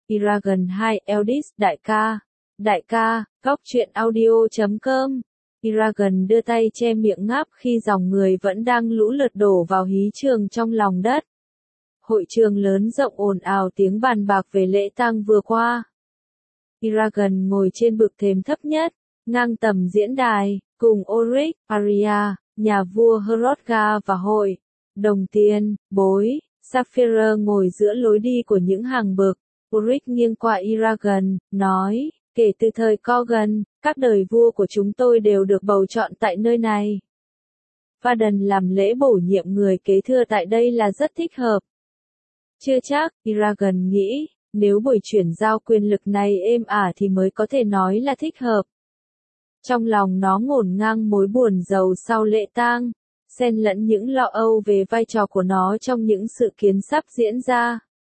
Iragan 2 Eldis đại ca, góc truyện audio.com. Iragan đưa tay che miệng ngáp khi dòng người vẫn đang lũ lượt đổ vào hí trường trong lòng đất. Hội trường lớn rộng ồn ào tiếng bàn bạc về lễ tang vừa qua. Iragan ngồi trên bậc thềm thấp nhất, ngang tầm diễn đài, cùng Oryx, Arya, nhà vua Hrothgar và hội đồng tiền, bối, Sapphire ngồi giữa lối đi của những hàng bậc. Oryx nghiêng qua Iragan, nói, kể từ thời Corgan, các đời vua của chúng tôi đều được bầu chọn tại nơi này. Varden làm lễ bổ nhiệm người kế thừa tại đây là rất thích hợp. Chưa chắc, Iragan nghĩ, nếu buổi chuyển giao quyền lực này êm ả thì mới có thể nói là thích hợp. Trong lòng nó ngổn ngang mối buồn rầu sau lễ tang, xen lẫn những lo âu về vai trò của nó trong những sự kiến sắp diễn ra.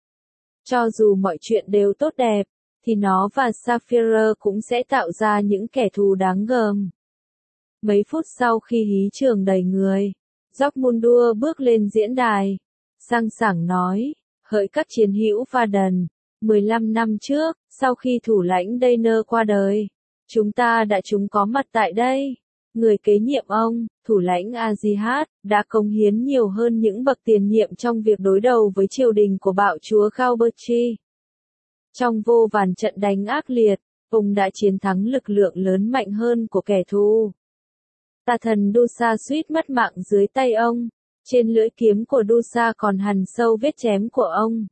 Cho dù mọi chuyện đều tốt đẹp, thì nó và Sapphire cũng sẽ tạo ra những kẻ thù đáng gờm. Mấy phút sau khi hí trường đầy người, Jokmundur bước lên diễn đài, sang sảng nói, hỡi các chiến hữu Varden, 15 năm trước, sau khi thủ lãnh Daener qua đời, chúng ta đã có mặt tại đây. Người kế nhiệm ông, thủ lãnh Azihat, đã cống hiến nhiều hơn những bậc tiền nhiệm trong việc đối đầu với triều đình của bạo chúa Khauberchi. Trong vô vàn trận đánh ác liệt, ông đã chiến thắng lực lượng lớn mạnh hơn của kẻ thù. Tà thần Dusa suýt mất mạng dưới tay ông, trên lưỡi kiếm của Dusa còn hằn sâu vết chém của ông.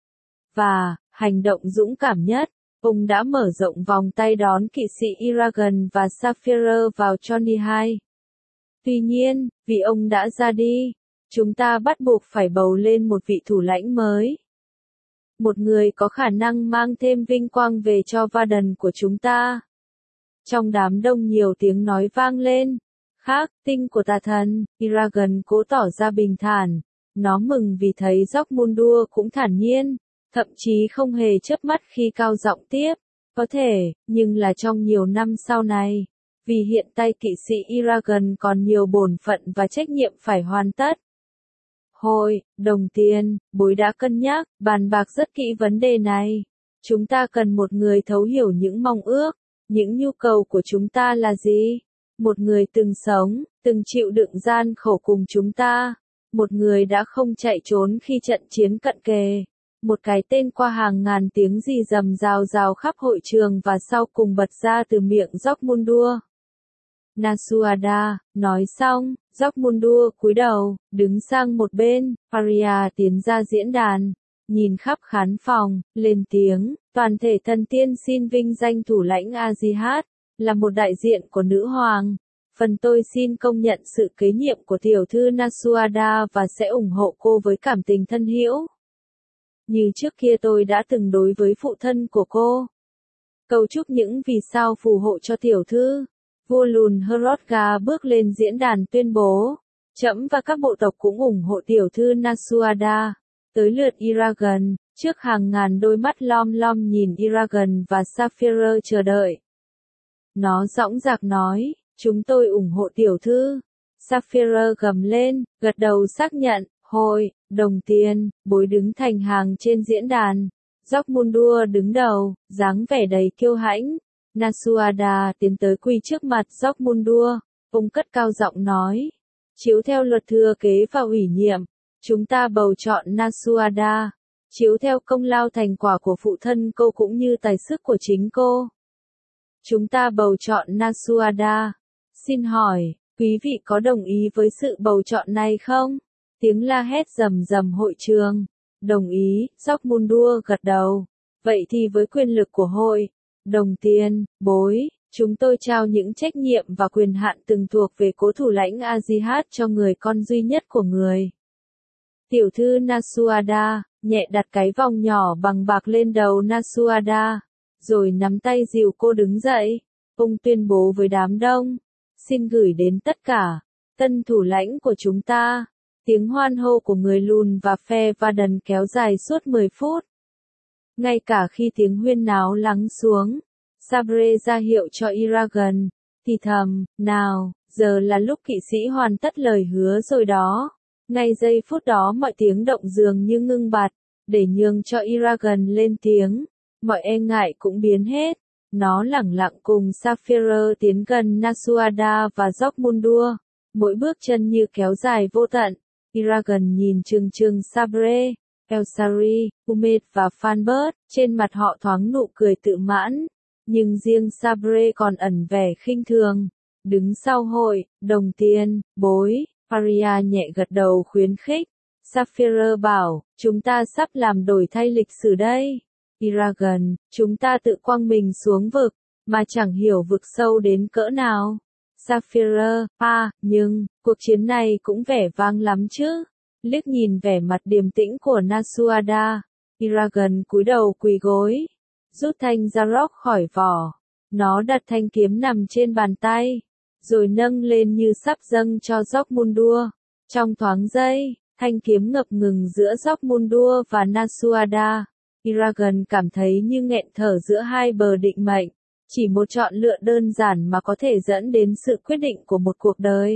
Và, hành động dũng cảm nhất, ông đã mở rộng vòng tay đón kỵ sĩ Iragan và Sapphire vào Johnny 2. Tuy nhiên, vì ông đã ra đi, chúng ta bắt buộc phải bầu lên một vị thủ lãnh mới. Một người có khả năng mang thêm vinh quang về cho Varden của chúng ta. Trong đám đông nhiều tiếng nói vang lên. Khác, tinh của tà thần, Iragan cố tỏ ra bình thản. Nó mừng vì thấy Jokmundur cũng thản nhiên, thậm chí không hề chớp mắt khi cao giọng tiếp. Có thể, nhưng là trong nhiều năm sau này. Vì hiện tay kỵ sĩ Iragan còn nhiều bổn phận và trách nhiệm phải hoàn tất. Hội đồng tiền, bối đã cân nhắc, bàn bạc rất kỹ vấn đề này. Chúng ta cần một người thấu hiểu những mong ước, những nhu cầu của chúng ta là gì? Một người từng sống, từng chịu đựng gian khổ cùng chúng ta. Một người đã không chạy trốn khi trận chiến cận kề. Một cái tên qua hàng ngàn tiếng rì rầm rào rào khắp hội trường và sau cùng bật ra từ miệng Jokmundur. Nasuada, nói xong, Jokmundur cúi đầu, đứng sang một bên, Arya tiến ra diễn đàn, nhìn khắp khán phòng, lên tiếng, toàn thể thần tiên xin vinh danh thủ lãnh Azihat, là một đại diện của nữ hoàng. Phần tôi xin công nhận sự kế nhiệm của tiểu thư Nasuada và sẽ ủng hộ cô với cảm tình thân hữu. Như trước kia tôi đã từng đối với phụ thân của cô. Cầu chúc những vì sao phù hộ cho tiểu thư. Vua lùn Hrothgar bước lên diễn đàn tuyên bố, trẫm và các bộ tộc cũng ủng hộ tiểu thư Nasuada. Tới lượt Iragan, trước hàng ngàn đôi mắt lom lom nhìn Iragan và Sapphire chờ đợi. Nó dõng dạc nói, chúng tôi ủng hộ tiểu thư. Sapphire gầm lên, gật đầu xác nhận, hội đồng tiền, bối đứng thành hàng trên diễn đàn. Jokmundur đứng đầu, dáng vẻ đầy kiêu hãnh. Nasuada tiến tới quỳ trước mặt Jokmundur, ông cất cao giọng nói, chiếu theo luật thừa kế và ủy nhiệm, chúng ta bầu chọn Nasuada, chiếu theo công lao thành quả của phụ thân cô cũng như tài sức của chính cô. Chúng ta bầu chọn Nasuada. Xin hỏi, quý vị có đồng ý với sự bầu chọn này không? Tiếng la hét rầm rầm hội trường. Đồng ý, Jokmundur gật đầu. Vậy thì với quyền lực của hội đồng tiền, bối, chúng tôi trao những trách nhiệm và quyền hạn từng thuộc về cố thủ lãnh Azihat cho người con duy nhất của người. Tiểu thư Nasuada, nhẹ đặt cái vòng nhỏ bằng bạc lên đầu Nasuada, rồi nắm tay dìu cô đứng dậy. Ông tuyên bố với đám đông, xin gửi đến tất cả, tân thủ lãnh của chúng ta. Tiếng hoan hô của người lùn và phe Varden kéo dài suốt 10 phút. Ngay cả khi tiếng huyên náo lắng xuống, Sabre ra hiệu cho Iragan, thì thầm, nào, giờ là lúc kỵ sĩ hoàn tất lời hứa rồi đó. Ngay giây phút đó mọi tiếng động dường như ngưng bặt, để nhường cho Iragan lên tiếng. mọi e ngại cũng biến hết. Nó lẳng lặng cùng Sapphire tiến gần Nasuada và Jogmundur, mỗi bước chân như kéo dài vô tận. Eragon nhìn chừng chừng Sabre, Elsari, Umed và Fanbert, trên mặt họ thoáng nụ cười tự mãn, nhưng riêng Sabre còn ẩn vẻ khinh thường. Đứng sau hội, đồng tiền, bối, Arya nhẹ gật đầu khuyến khích. Sapphire bảo, chúng ta sắp làm đổi thay lịch sử đây. Eragon, chúng ta tự quăng mình xuống vực, mà chẳng hiểu vực sâu đến cỡ nào. Sapphire, nhưng, cuộc chiến này cũng vẻ vang lắm chứ. Liếc nhìn vẻ mặt điềm tĩnh của Nasuada, Eragon cúi đầu quỳ gối, rút thanh Zarok khỏi vỏ. Nó đặt thanh kiếm nằm trên bàn tay, rồi nâng lên như sắp dâng cho Jogmundur. Trong thoáng giây, thanh kiếm ngập ngừng giữa Jogmundur và Nasuada. Eragon cảm thấy như nghẹn thở giữa hai bờ định mệnh. Chỉ một chọn lựa đơn giản mà có thể dẫn đến sự quyết định của một cuộc đời.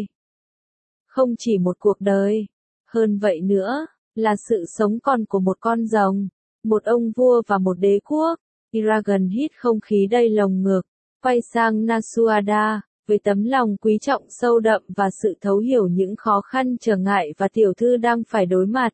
Không chỉ một cuộc đời, hơn vậy nữa, là sự sống còn của một con rồng, một ông vua và một đế quốc. Eragon hít không khí đầy lồng ngực, quay sang Nasuada, với tấm lòng quý trọng sâu đậm và sự thấu hiểu những khó khăn trở ngại và tiểu thư đang phải đối mặt.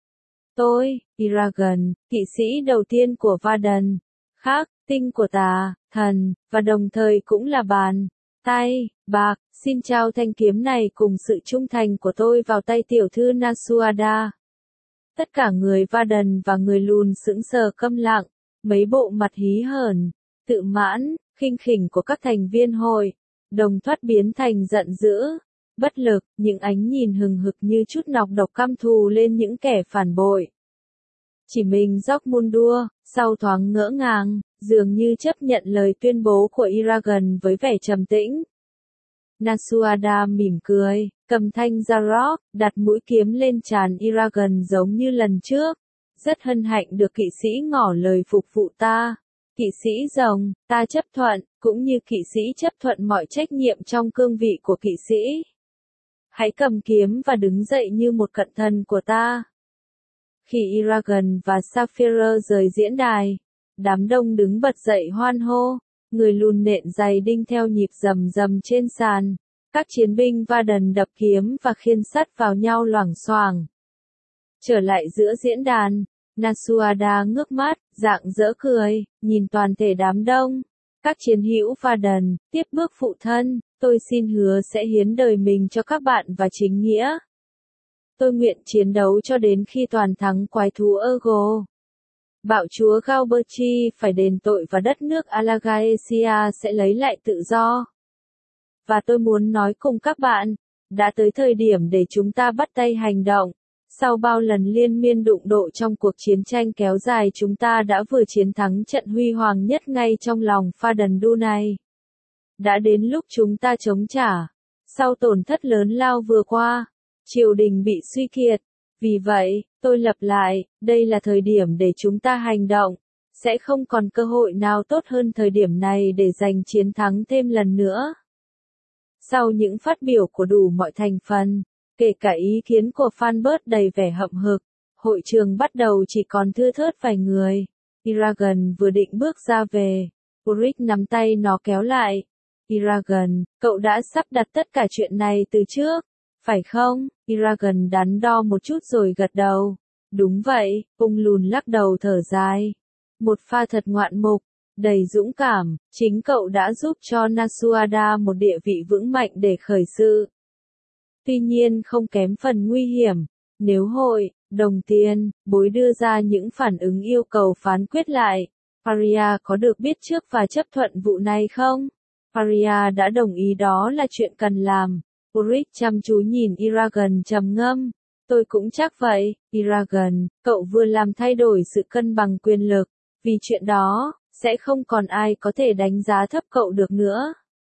Tôi, Eragon, kỵ sĩ đầu tiên của Varden, khác, tinh của tà, thần, và đồng thời cũng là bàn, tay, bạc, xin trao thanh kiếm này cùng sự trung thành của tôi vào tay tiểu thư Nasuada. Tất cả người Varden và người lùn sững sờ câm lặng, mấy bộ mặt hí hởn, tự mãn, khinh khỉnh của các thành viên hội, đồng thoát biến thành giận dữ, bất lực, những ánh nhìn hừng hực như chút nọc độc căm thù lên những kẻ phản bội. Chỉ mình Jogmundur, sau thoáng ngỡ ngàng, dường như chấp nhận lời tuyên bố của Eragon với vẻ trầm tĩnh. Nasuada mỉm cười, cầm thanh Zarok, đặt mũi kiếm lên trán Eragon giống như lần trước. Rất hân hạnh được kỵ sĩ ngỏ lời phục vụ ta. Kỵ sĩ rồng, ta chấp thuận, cũng như kỵ sĩ chấp thuận mọi trách nhiệm trong cương vị của kỵ sĩ. Hãy cầm kiếm và đứng dậy như một cận thần của ta. Khi Eragon và Sapphire rời diễn đài, đám đông đứng bật dậy hoan hô, người lùn nện giày đinh theo nhịp rầm rầm trên sàn, các chiến binh Varden đập kiếm và khiên sắt vào nhau loảng xoảng. Trở lại giữa diễn đàn, Nasuada ngước mắt, rạng rỡ cười, nhìn toàn thể đám đông. Các chiến hữu Varden, tiếp bước phụ thân, tôi xin hứa sẽ hiến đời mình cho các bạn và chính nghĩa. Tôi nguyện chiến đấu cho đến khi toàn thắng quái thú Ergo. Bạo chúa Galberchi phải đền tội và đất nước Alagaesia sẽ lấy lại tự do. Và tôi muốn nói cùng các bạn, đã tới thời điểm để chúng ta bắt tay hành động. Sau bao lần liên miên đụng độ trong cuộc chiến tranh kéo dài, chúng ta đã vừa chiến thắng trận huy hoàng nhất ngay trong lòng Fadendu này. Đã đến lúc chúng ta chống trả. Sau tổn thất lớn lao vừa qua, triều đình bị suy kiệt. Vì vậy, tôi lặp lại, đây là thời điểm để chúng ta hành động. Sẽ không còn cơ hội nào tốt hơn thời điểm này để giành chiến thắng thêm lần nữa. Sau những phát biểu của đủ mọi thành phần, kể cả ý kiến của Fanbert đầy vẻ hậm hực, hội trường bắt đầu chỉ còn thưa thớt vài người. Eragon vừa định bước ra về, Ulrich nắm tay nó kéo lại. Eragon, cậu đã sắp đặt tất cả chuyện này từ trước, phải không? Eragon đắn đo một chút rồi gật đầu. Đúng vậy, ông lùn lắc đầu thở dài. Một pha thật ngoạn mục, đầy dũng cảm, chính cậu đã giúp cho Nasuada một địa vị vững mạnh để khởi sự. Tuy nhiên không kém phần nguy hiểm, nếu hội, đồng tiền, bối đưa ra những phản ứng yêu cầu phán quyết lại, Arya có được biết trước và chấp thuận vụ này không? Arya đã đồng ý, đó là chuyện cần làm. Ulrich chăm chú nhìn Eragon trầm ngâm. Tôi cũng chắc vậy, Eragon, cậu vừa làm thay đổi sự cân bằng quyền lực. Vì chuyện đó, sẽ không còn ai có thể đánh giá thấp cậu được nữa.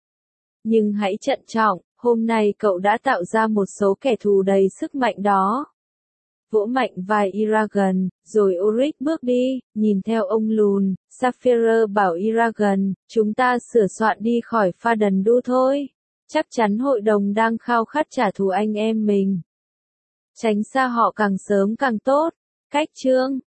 Nhưng hãy trân trọng, hôm nay cậu đã tạo ra một số kẻ thù đầy sức mạnh đó. Vỗ mạnh vai Eragon, rồi Ulrich bước đi, nhìn theo ông lùn. Sapphire bảo Eragon, chúng ta sửa soạn đi khỏi Fadendu thôi. Chắc chắn hội đồng đang khao khát trả thù anh em mình. Tránh xa họ càng sớm càng tốt. Cách chương